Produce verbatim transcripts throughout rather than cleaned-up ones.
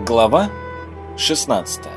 Глава шестнадцатая.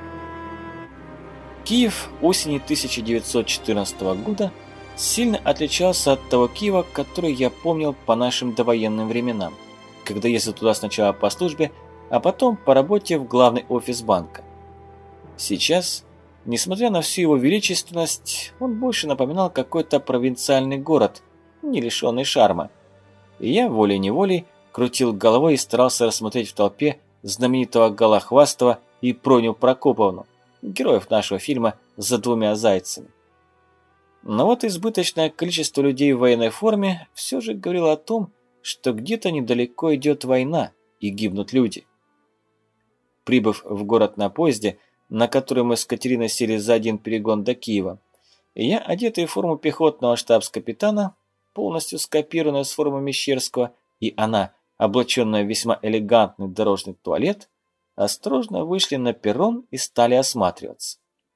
Киев осени тысяча девятьсот четырнадцатого года сильно отличался от того Киева, который я помнил по нашим довоенным временам, когда ездил туда сначала по службе, а потом по работе в главный офис банка. Сейчас, несмотря на всю его величественность, он больше напоминал какой-то провинциальный город, не лишенный шарма. И я волей-неволей крутил головой и старался рассмотреть в толпе знаменитого Голохвастова и Проню Прокоповну, героев нашего фильма «За двумя зайцами». Но вот избыточное количество людей в военной форме все же говорило о том, что где-то недалеко идет война и гибнут люди. Прибыв в город на поезде, на который мы с Катериной сели за один перегон до Киева, я, одетый в форму пехотного штабс-капитана, полностью скопированную с формы Мещерского, и она, облаченная в весьма элегантный дорожный туалет, осторожно вышли на перрон и стали осматриваться.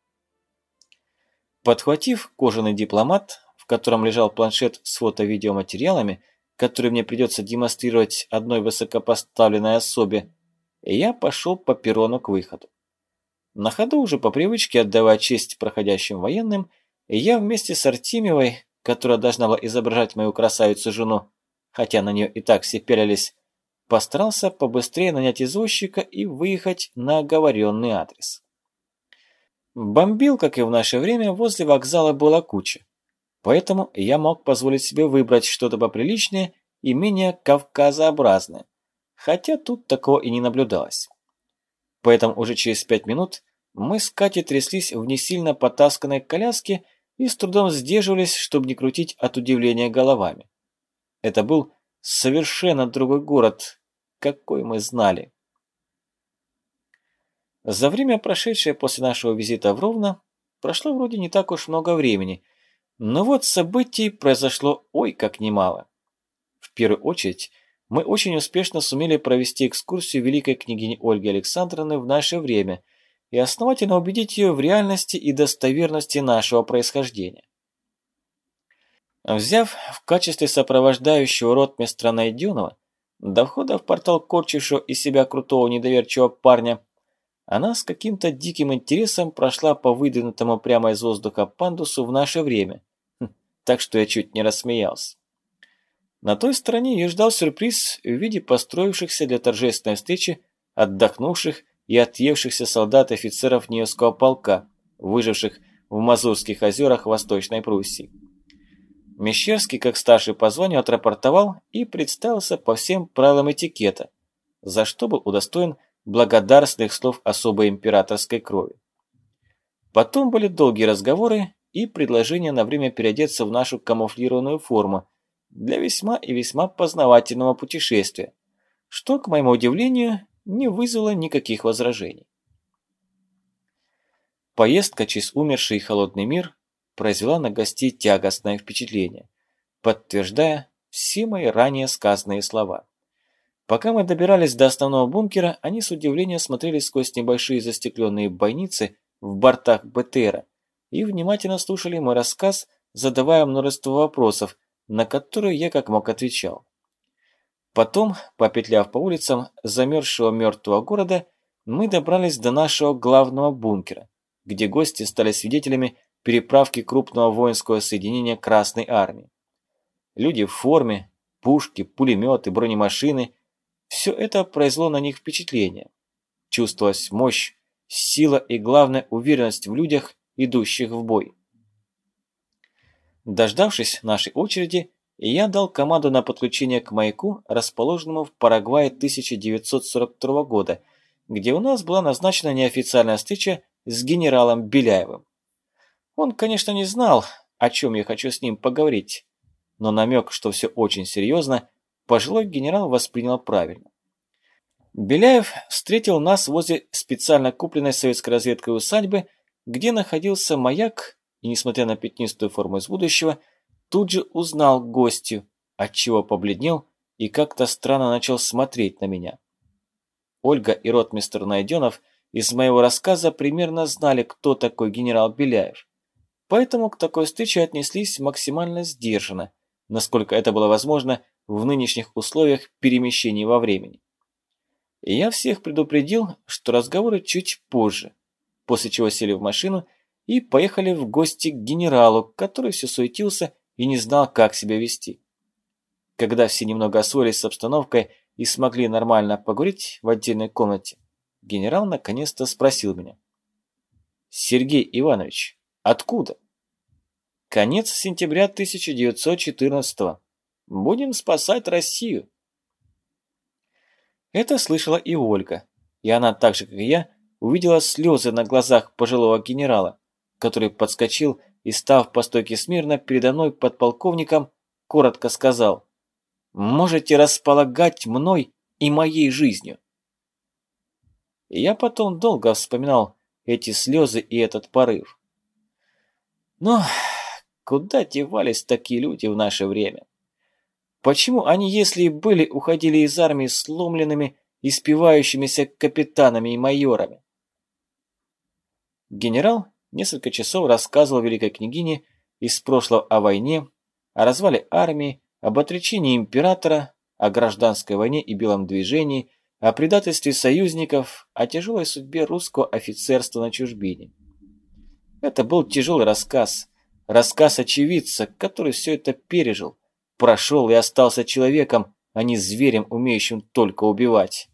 Подхватив кожаный дипломат, в котором лежал планшет с фото-видеоматериалами, который мне придется демонстрировать одной высокопоставленной особе, я пошел по перрону к выходу. На ходу, уже по привычке отдавая честь проходящим военным, я вместе с Артемьевой, которая должна была изображать мою красавицу-жену, хотя на нее и так все пялились, постарался побыстрее нанять извозчика и выехать на оговоренный адрес. Бомбил, как и в наше время, возле вокзала была куча, поэтому я мог позволить себе выбрать что-то поприличнее и менее кавказообразное, хотя тут такого и не наблюдалось. Поэтому уже через пять минут мы с Катей тряслись в не сильно потасканной коляске и с трудом сдерживались, чтобы не крутить от удивления головами. Это был совершенно другой город, какой мы знали. За время, прошедшее после нашего визита в Ровно, прошло вроде не так уж много времени, но вот событий произошло ой как немало. В первую очередь, мы очень успешно сумели провести экскурсию великой княгини Ольги Александровны в наше время и основательно убедить ее в реальности и достоверности нашего происхождения. Взяв в качестве сопровождающего ротмистра Найденова, до входа в портал корчившего из себя крутого недоверчивого парня, она с каким-то диким интересом прошла по выдвинутому прямо из воздуха пандусу в наше время, хм, так что я чуть не рассмеялся. На той стороне ее ждал сюрприз в виде построившихся для торжественной встречи отдохнувших и отъевшихся солдат и офицеров Невского полка, выживших в Мазурских озерах Восточной Пруссии. Мещерский, как старший по званию, отрапортовал и представился по всем правилам этикета, за что был удостоен благодарственных слов особой императорской крови. Потом были долгие разговоры и предложения на время переодеться в нашу камуфлированную форму для весьма и весьма познавательного путешествия, что, к моему удивлению, не вызвало никаких возражений. Поездка через умерший и холодный мир произвела на гостей тягостное впечатление, подтверждая все мои ранее сказанные слова. Пока мы добирались до основного бункера, они с удивлением смотрели сквозь небольшие застекленные бойницы в бортах БТРа и внимательно слушали мой рассказ, задавая множество вопросов, на которые я как мог отвечал. Потом, попетляв по улицам замерзшего мертвого города, мы добрались до нашего главного бункера, где гости стали свидетелями переправки крупного воинского соединения Красной Армии. Люди в форме, пушки, пулеметы, бронемашины – все это произвело на них впечатление. Чувствовалась мощь, сила и, главное, уверенность в людях, идущих в бой. Дождавшись нашей очереди, я дал команду на подключение к маяку, расположенному в Парагвае тысяча девятьсот сорок второго года, где у нас была назначена неофициальная встреча с генералом Беляевым. Он, конечно, не знал, о чем я хочу с ним поговорить, но намек, что все очень серьезно, пожилой генерал воспринял правильно. Беляев встретил нас возле специально купленной советской разведкой усадьбы, где находился маяк, и, несмотря на пятнистую форму из будущего, тут же узнал гостью, отчего побледнел и как-то странно начал смотреть на меня. Ольга и ротмистр Найденов из моего рассказа примерно знали, кто такой генерал Беляев, поэтому к такой встрече отнеслись максимально сдержанно, насколько это было возможно в нынешних условиях перемещений во времени. Я всех предупредил, что разговоры чуть позже, после чего сели в машину и поехали в гости к генералу, который все суетился и не знал, как себя вести. Когда все немного освоились с обстановкой и смогли нормально поговорить в отдельной комнате, генерал наконец-то спросил меня: «Сергей Иванович, откуда?» «Конец сентября тысяча девятьсот четырнадцатого. Будем спасать Россию». Это слышала и Ольга, и она, так же как и я, увидела слезы на глазах пожилого генерала, который подскочил и, став по стойке смирно передо мной подполковником, коротко сказал: «Можете располагать мной и моей жизнью». И я потом долго вспоминал эти слезы и этот порыв. Но куда девались такие люди в наше время? Почему они, если и были, уходили из армии сломленными и спивающимися капитанами и майорами? Генерал несколько часов рассказывал великой княгине из прошлого о войне, о развале армии, об отречении императора, о гражданской войне и белом движении, о предательстве союзников, о тяжелой судьбе русского офицерства на чужбине. Это был тяжелый рассказ, рассказ очевидца, который все это пережил, прошел и остался человеком, а не зверем, умеющим только убивать.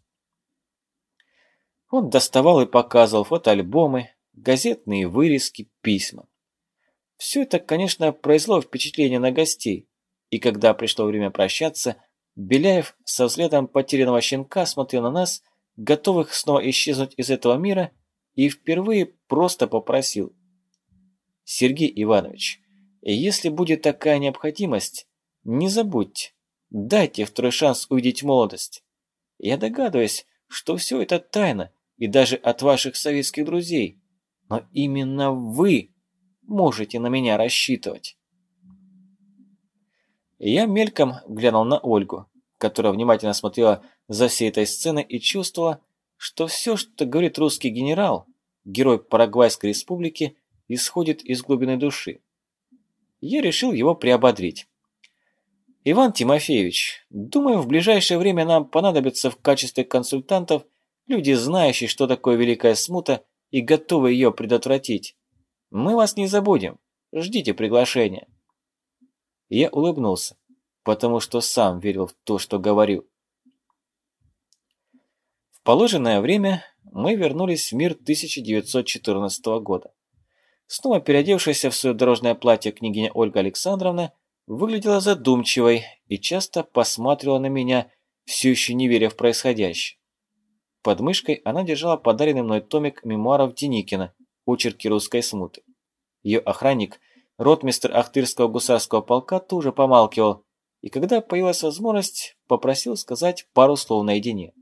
Он доставал и показывал фотоальбомы, газетные вырезки, письма. Все это, конечно, произвело впечатление на гостей, и когда пришло время прощаться, Беляев со взглядом потерянного щенка смотрел на нас, готовых снова исчезнуть из этого мира, и впервые просто попросил: «Сергей Иванович, если будет такая необходимость, не забудьте, дайте второй шанс увидеть молодость. Я догадываюсь, что все это тайна, и даже от ваших советских друзей, но именно вы можете на меня рассчитывать». Я мельком глянул на Ольгу, которая внимательно смотрела за всей этой сценой и чувствовала, что все, что говорит русский генерал, герой Парагвайской республики, исходит из глубины души. Я решил его приободрить. «Иван Тимофеевич, думаю, в ближайшее время нам понадобятся в качестве консультантов люди, знающие, что такое Великая Смута и готовы ее предотвратить. Мы вас не забудем. Ждите приглашения». Я улыбнулся, потому что сам верил в то, что говорю. В положенное время мы вернулись в мир тысяча девятьсот четырнадцатого года. Снова переодевшаяся в свое дорожное платье княгиня Ольга Александровна выглядела задумчивой и часто посматривала на меня, все еще не веря в происходящее. Под мышкой она держала подаренный мной томик мемуаров Деникина «Очерки русской смуты». Ее охранник, ротмистр Ахтырского гусарского полка, тоже помалкивал, и когда появилась возможность, попросил сказать пару слов наедине.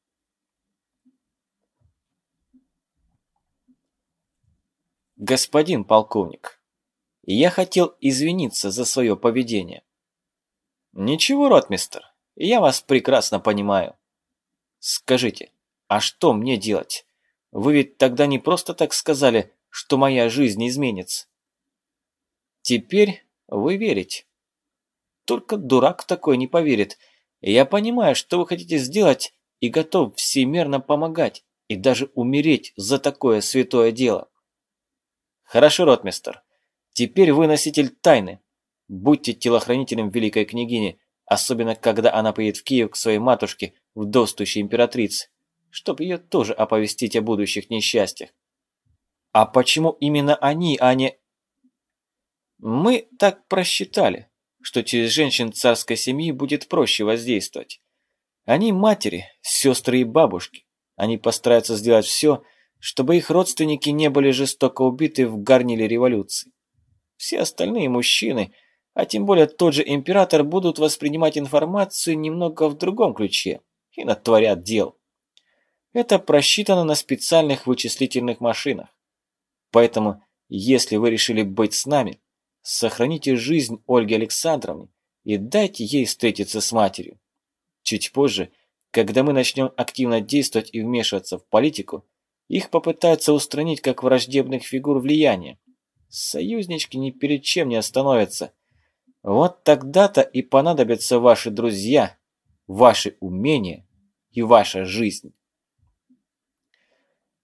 «Господин полковник, я хотел извиниться за свое поведение». «Ничего, ротмистр, я вас прекрасно понимаю. Скажите, а что мне делать? Вы ведь тогда не просто так сказали, что моя жизнь изменится». «Теперь вы верите. Только дурак такой не поверит. Я понимаю, что вы хотите сделать, и готов всемерно помогать, и даже умереть за такое святое дело». «Хорошо, ротмистр. Теперь вы носитель тайны. Будьте телохранителем великой княгини, особенно когда она поедет в Киев к своей матушке, вдовствующей императрице, чтобы ее тоже оповестить о будущих несчастьях». «А почему именно они, а не...» «Мы так просчитали, что через женщин царской семьи будет проще воздействовать. Они матери, сестры и бабушки. Они постараются сделать все, чтобы их родственники не были жестоко убиты в горниле революции. Все остальные мужчины, а тем более тот же император, будут воспринимать информацию немного в другом ключе и натворят дел. Это просчитано на специальных вычислительных машинах. Поэтому, если вы решили быть с нами, сохраните жизнь Ольги Александровны и дайте ей встретиться с матерью. Чуть позже, когда мы начнем активно действовать и вмешиваться в политику, их попытаются устранить как враждебных фигур влияния. Союзнички ни перед чем не остановятся. Вот тогда-то и понадобятся ваши друзья, ваши умения и ваша жизнь.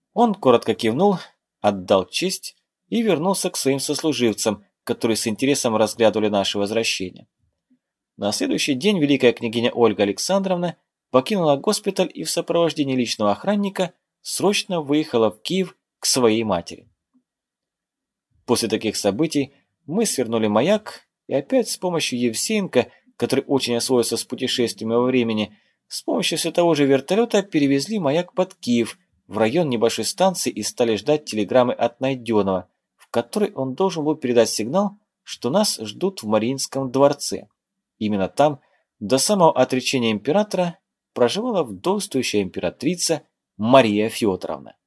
Он коротко кивнул, отдал честь и вернулся к своим сослуживцам, которые с интересом разглядывали наше возвращение. На следующий день великая княгиня Ольга Александровна покинула госпиталь и в сопровождении личного охранника срочно выехала в Киев к своей матери. После таких событий мы свернули маяк и опять с помощью Евсеенко, который очень освоился с путешествиями во времени, с помощью все того же вертолета перевезли маяк под Киев, в район небольшой станции и стали ждать телеграммы от Найденова, в которой он должен был передать сигнал, что нас ждут в Мариинском дворце. Именно там, до самого отречения императора, проживала вдовствующая императрица Мария Федоровна.